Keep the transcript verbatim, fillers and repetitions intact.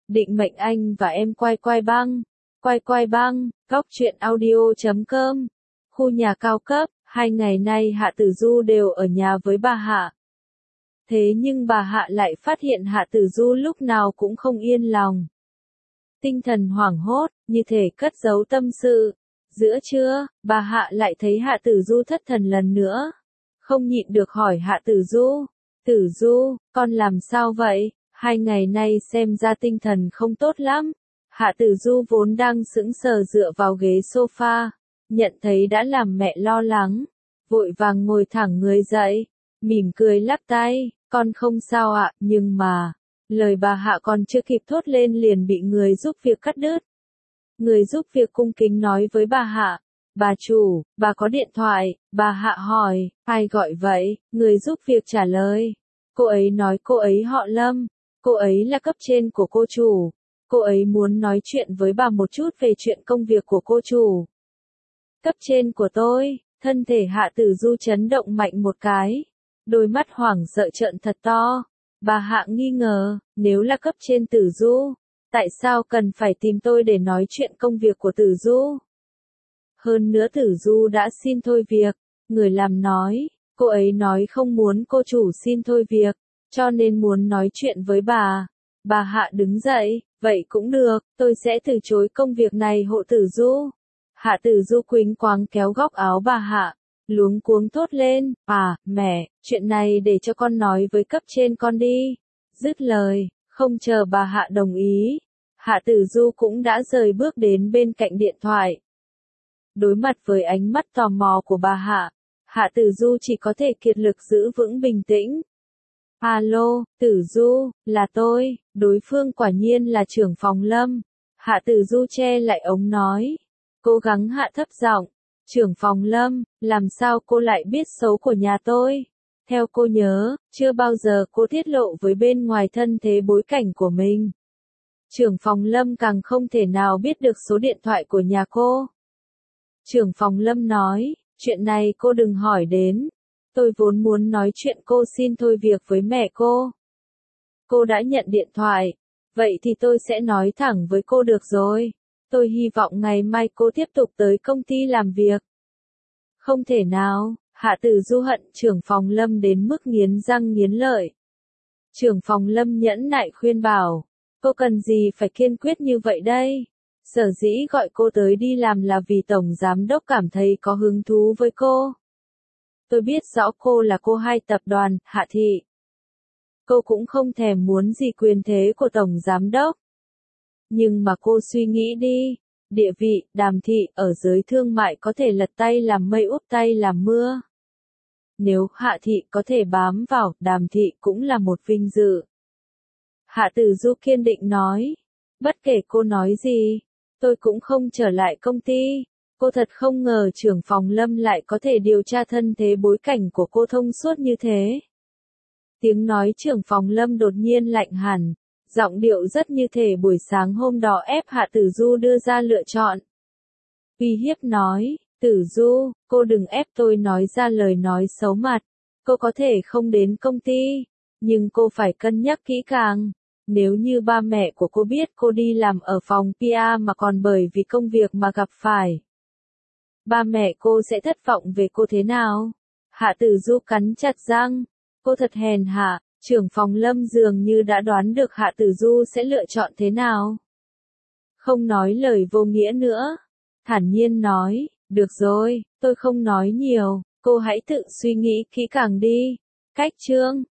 Định mệnh anh và em quay quay băng. Quay quay băng, góc truyện audio chấm com. Khu nhà cao cấp, hai ngày nay Hạ Tử Du đều ở nhà với bà Hạ. Thế nhưng bà Hạ lại phát hiện Hạ Tử Du lúc nào cũng không yên lòng. Tinh thần hoảng hốt, như thể cất giấu tâm sự. Giữa trưa, bà Hạ lại thấy Hạ Tử Du thất thần lần nữa. Không nhịn được hỏi Hạ Tử Du. Tử Du, con làm sao vậy? Hai ngày nay xem ra tinh thần không tốt lắm. Hạ Tử Du vốn đang sững sờ dựa vào ghế sofa, nhận thấy đã làm mẹ lo lắng, vội vàng ngồi thẳng người dậy, mỉm cười lắc tay, con không sao ạ, nhưng mà, lời bà Hạ còn chưa kịp thốt lên liền bị người giúp việc cắt đứt. Người giúp việc cung kính nói với bà Hạ, bà chủ, bà có điện thoại, bà Hạ hỏi, ai gọi vậy, người giúp việc trả lời, cô ấy nói cô ấy họ Lâm, cô ấy là cấp trên của cô chủ. Cô ấy muốn nói chuyện với bà một chút về chuyện công việc của cô chủ. Cấp trên của tôi, thân thể Hạ Tử Du chấn động mạnh một cái. Đôi mắt hoảng sợ trợn thật to. Bà Hạ nghi ngờ, nếu là cấp trên Tử Du, tại sao cần phải tìm tôi để nói chuyện công việc của Tử Du? Hơn nữa Tử Du đã xin thôi việc. Người làm nói, cô ấy nói không muốn cô chủ xin thôi việc, cho nên muốn nói chuyện với bà. Bà Hạ đứng dậy, vậy cũng được, tôi sẽ từ chối công việc này hộ Tử Du. Hạ Tử Du quỳnh quáng kéo góc áo bà Hạ, luống cuống thốt lên, à, mẹ, chuyện này để cho con nói với cấp trên con đi. Dứt lời, không chờ bà Hạ đồng ý, Hạ Tử Du cũng đã rời bước đến bên cạnh điện thoại. Đối mặt với ánh mắt tò mò của bà Hạ, Hạ Tử Du chỉ có thể kiệt lực giữ vững bình tĩnh. Alo, Tử Du, là tôi, đối phương quả nhiên là trưởng phòng Lâm. Hạ Tử Du che lại ống nói, cố gắng hạ thấp giọng, trưởng phòng Lâm, làm sao cô lại biết xấu của nhà tôi? Theo cô nhớ, chưa bao giờ cô tiết lộ với bên ngoài thân thế bối cảnh của mình. Trưởng phòng Lâm càng không thể nào biết được số điện thoại của nhà cô. Trưởng phòng Lâm nói, chuyện này cô đừng hỏi đến. Tôi vốn muốn nói chuyện cô xin thôi việc với mẹ cô. Cô đã nhận điện thoại, vậy thì tôi sẽ nói thẳng với cô được rồi. Tôi hy vọng ngày mai cô tiếp tục tới công ty làm việc. Không thể nào, Hạ Tử Du hận trưởng phòng Lâm đến mức nghiến răng nghiến lợi. Trưởng phòng Lâm nhẫn nại khuyên bảo, cô cần gì phải kiên quyết như vậy đây? Sở dĩ gọi cô tới đi làm là vì tổng giám đốc cảm thấy có hứng thú với cô. Tôi biết rõ cô là cô hai tập đoàn, Hạ Thị. Cô cũng không thèm muốn gì quyền thế của tổng giám đốc. Nhưng mà cô suy nghĩ đi, địa vị, Đàm Thị, ở giới thương mại có thể lật tay làm mây úp tay làm mưa. Nếu Hạ Thị có thể bám vào, Đàm Thị cũng là một vinh dự. Hạ Tử Du kiên định nói, bất kể cô nói gì, tôi cũng không trở lại công ty. Cô thật không ngờ trưởng phòng Lâm lại có thể điều tra thân thế bối cảnh của cô thông suốt như thế. Tiếng nói trưởng phòng Lâm đột nhiên lạnh hẳn, giọng điệu rất như thể buổi sáng hôm đó ép Hạ Tử Du đưa ra lựa chọn. Uy hiếp nói, Tử Du, cô đừng ép tôi nói ra lời nói xấu mặt. Cô có thể không đến công ty, nhưng cô phải cân nhắc kỹ càng. Nếu như ba mẹ của cô biết cô đi làm ở phòng pê e mà còn bởi vì công việc mà gặp phải, ba mẹ cô sẽ thất vọng về cô thế nào? Hạ Tử Du cắn chặt răng. Cô thật hèn hạ, trưởng phòng Lâm dường như đã đoán được Hạ Tử Du sẽ lựa chọn thế nào. Không nói lời vô nghĩa nữa. Thản nhiên nói, được rồi, tôi không nói nhiều, cô hãy tự suy nghĩ kỹ càng đi. Cách chương.